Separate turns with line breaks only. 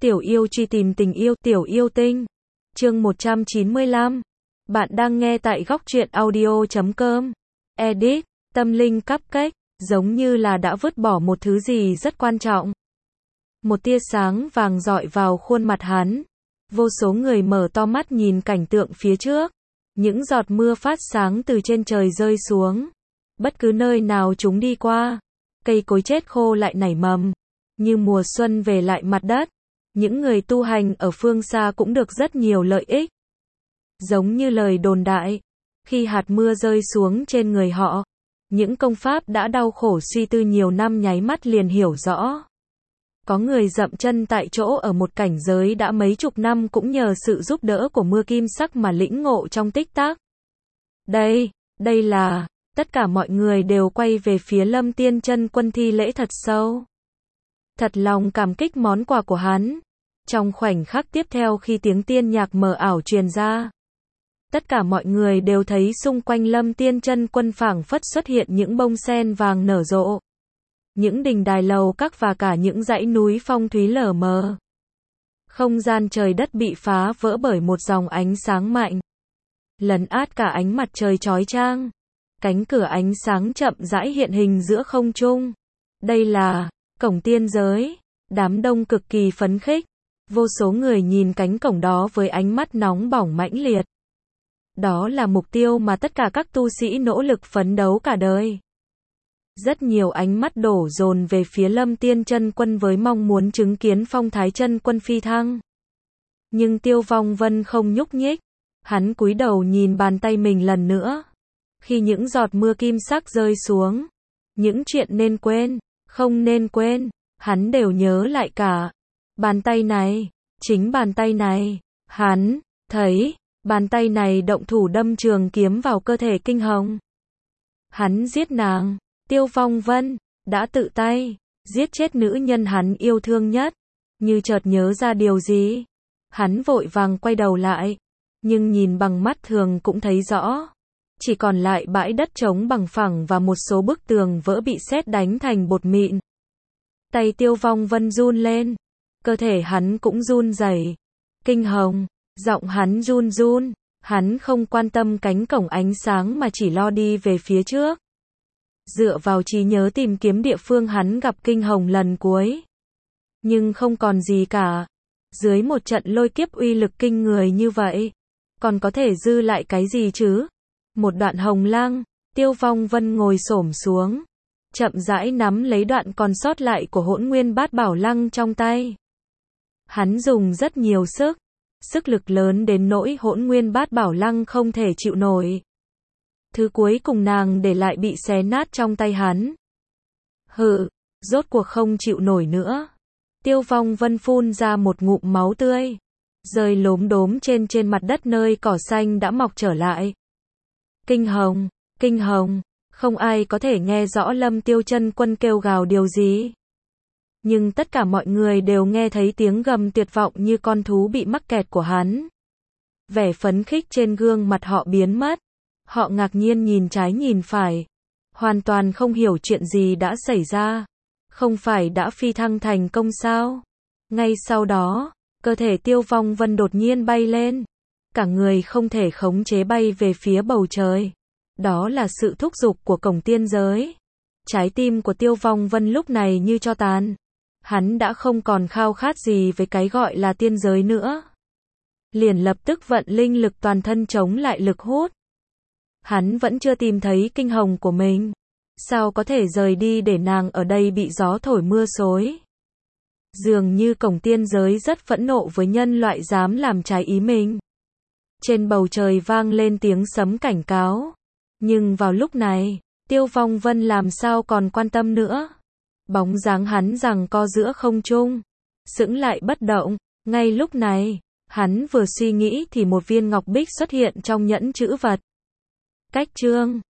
Tiểu yêu truy tìm tình yêu, tiểu yêu tinh. Chương 195. Bạn đang nghe tại góc truyện audio.com. Edit, tâm linh cupcake, giống như là đã vứt bỏ một thứ gì rất quan trọng. Một tia sáng vàng rọi vào khuôn mặt hắn. Vô số người mở to mắt nhìn cảnh tượng phía trước. Những giọt mưa phát sáng từ trên trời rơi xuống. Bất cứ nơi nào chúng đi qua, cây cối chết khô lại nảy mầm, như mùa xuân về lại mặt đất. Những người tu hành ở phương xa cũng được rất nhiều lợi ích. Giống như lời đồn đại, khi hạt mưa rơi xuống trên người họ, những công pháp đã đau khổ suy tư nhiều năm nháy mắt liền hiểu rõ. Có người dậm chân tại chỗ ở một cảnh giới đã mấy chục năm cũng nhờ sự giúp đỡ của mưa kim sắc mà lĩnh ngộ trong tích tắc. Đây là, tất cả mọi người đều quay về phía Lâm Tiên Chân Quân thi lễ thật sâu. Thật lòng cảm kích món quà của hắn. Trong khoảnh khắc tiếp theo khi tiếng tiên nhạc mờ ảo truyền ra, tất cả mọi người đều thấy xung quanh Lâm Tiên Chân Quân phảng phất xuất hiện những bông sen vàng nở rộ. Những đình đài lầu các và cả những dãy núi phong thúy lờ mờ. Không gian trời đất bị phá vỡ bởi một dòng ánh sáng mạnh, lấn át cả ánh mặt trời chói chang. Cánh cửa ánh sáng chậm rãi hiện hình giữa không trung. Đây là cổng tiên giới. Đám đông cực kỳ phấn khích. Vô số người nhìn cánh cổng đó với ánh mắt nóng bỏng mãnh liệt. Đó là mục tiêu mà tất cả các tu sĩ nỗ lực phấn đấu cả đời. Rất nhiều ánh mắt đổ dồn về phía Lâm Tiên Chân Quân với mong muốn chứng kiến Phong Thái Chân Quân phi thăng. Nhưng Tiêu Vong Vân không nhúc nhích. Hắn cúi đầu nhìn bàn tay mình lần nữa. Khi những giọt mưa kim sắc rơi xuống, những chuyện nên quên, không nên quên, hắn đều nhớ lại cả. Bàn tay này, chính bàn tay này, hắn thấy, bàn tay này động thủ đâm trường kiếm vào cơ thể Kinh Hồng. Hắn giết nàng, Tiêu Vong Vân, đã tự tay, giết chết nữ nhân hắn yêu thương nhất. Như chợt nhớ ra điều gì, hắn vội vàng quay đầu lại, nhưng nhìn bằng mắt thường cũng thấy rõ. Chỉ còn lại bãi đất trống bằng phẳng và một số bức tường vỡ bị sét đánh thành bột mịn. Tay Tiêu Vong Vân run lên. Cơ thể hắn cũng run rẩy. Kinh Hồng, giọng hắn run run. Hắn không quan tâm cánh cổng ánh sáng mà chỉ lo đi về phía trước. Dựa vào trí nhớ tìm kiếm địa phương hắn gặp Kinh Hồng lần cuối. Nhưng không còn gì cả. Dưới một trận lôi kiếp uy lực kinh người như vậy, còn có thể dư lại cái gì chứ? Một đoạn hồng lăng. Tiêu Vong Vân ngồi xổm xuống, chậm rãi nắm lấy đoạn còn sót lại của Hỗn Nguyên Bát Bảo Lăng trong tay. Hắn dùng rất nhiều sức lực lớn đến nỗi Hỗn Nguyên Bát Bảo Lăng không thể chịu nổi. Thứ cuối cùng nàng để lại bị xé nát trong tay hắn. Rốt cuộc không chịu nổi nữa. Tiêu Vong Vân phun ra một ngụm máu tươi, rơi lốm đốm trên mặt đất nơi cỏ xanh đã mọc trở lại. Kinh Hồng, không ai có thể nghe rõ Lâm Tiêu Chân Quân kêu gào điều gì. Nhưng tất cả mọi người đều nghe thấy tiếng gầm tuyệt vọng như con thú bị mắc kẹt của hắn. Vẻ phấn khích trên gương mặt họ biến mất. Họ ngạc nhiên nhìn trái nhìn phải. Hoàn toàn không hiểu chuyện gì đã xảy ra. Không phải đã phi thăng thành công sao? Ngay sau đó, cơ thể Tiêu Vong Vân đột nhiên bay lên. Cả người không thể khống chế bay về phía bầu trời. Đó là sự thúc giục của cổng tiên giới. Trái tim của Tiêu Vong Vân lúc này như tro tàn. Hắn đã không còn khao khát gì với cái gọi là tiên giới nữa. Liền lập tức vận linh lực toàn thân chống lại lực hút. Hắn vẫn chưa tìm thấy Kinh Hồng của mình. Sao có thể rời đi để nàng ở đây bị gió thổi mưa xối? Dường như cổng tiên giới rất phẫn nộ với nhân loại dám làm trái ý mình. Trên bầu trời vang lên tiếng sấm cảnh cáo. Nhưng vào lúc này, Tiêu Vong Vân làm sao còn quan tâm nữa. Bóng dáng hắn giằng co giữa không trung, sững lại bất động. Ngay lúc này, hắn vừa suy nghĩ thì một viên ngọc bích xuất hiện trong nhẫn trữ vật. Cách chương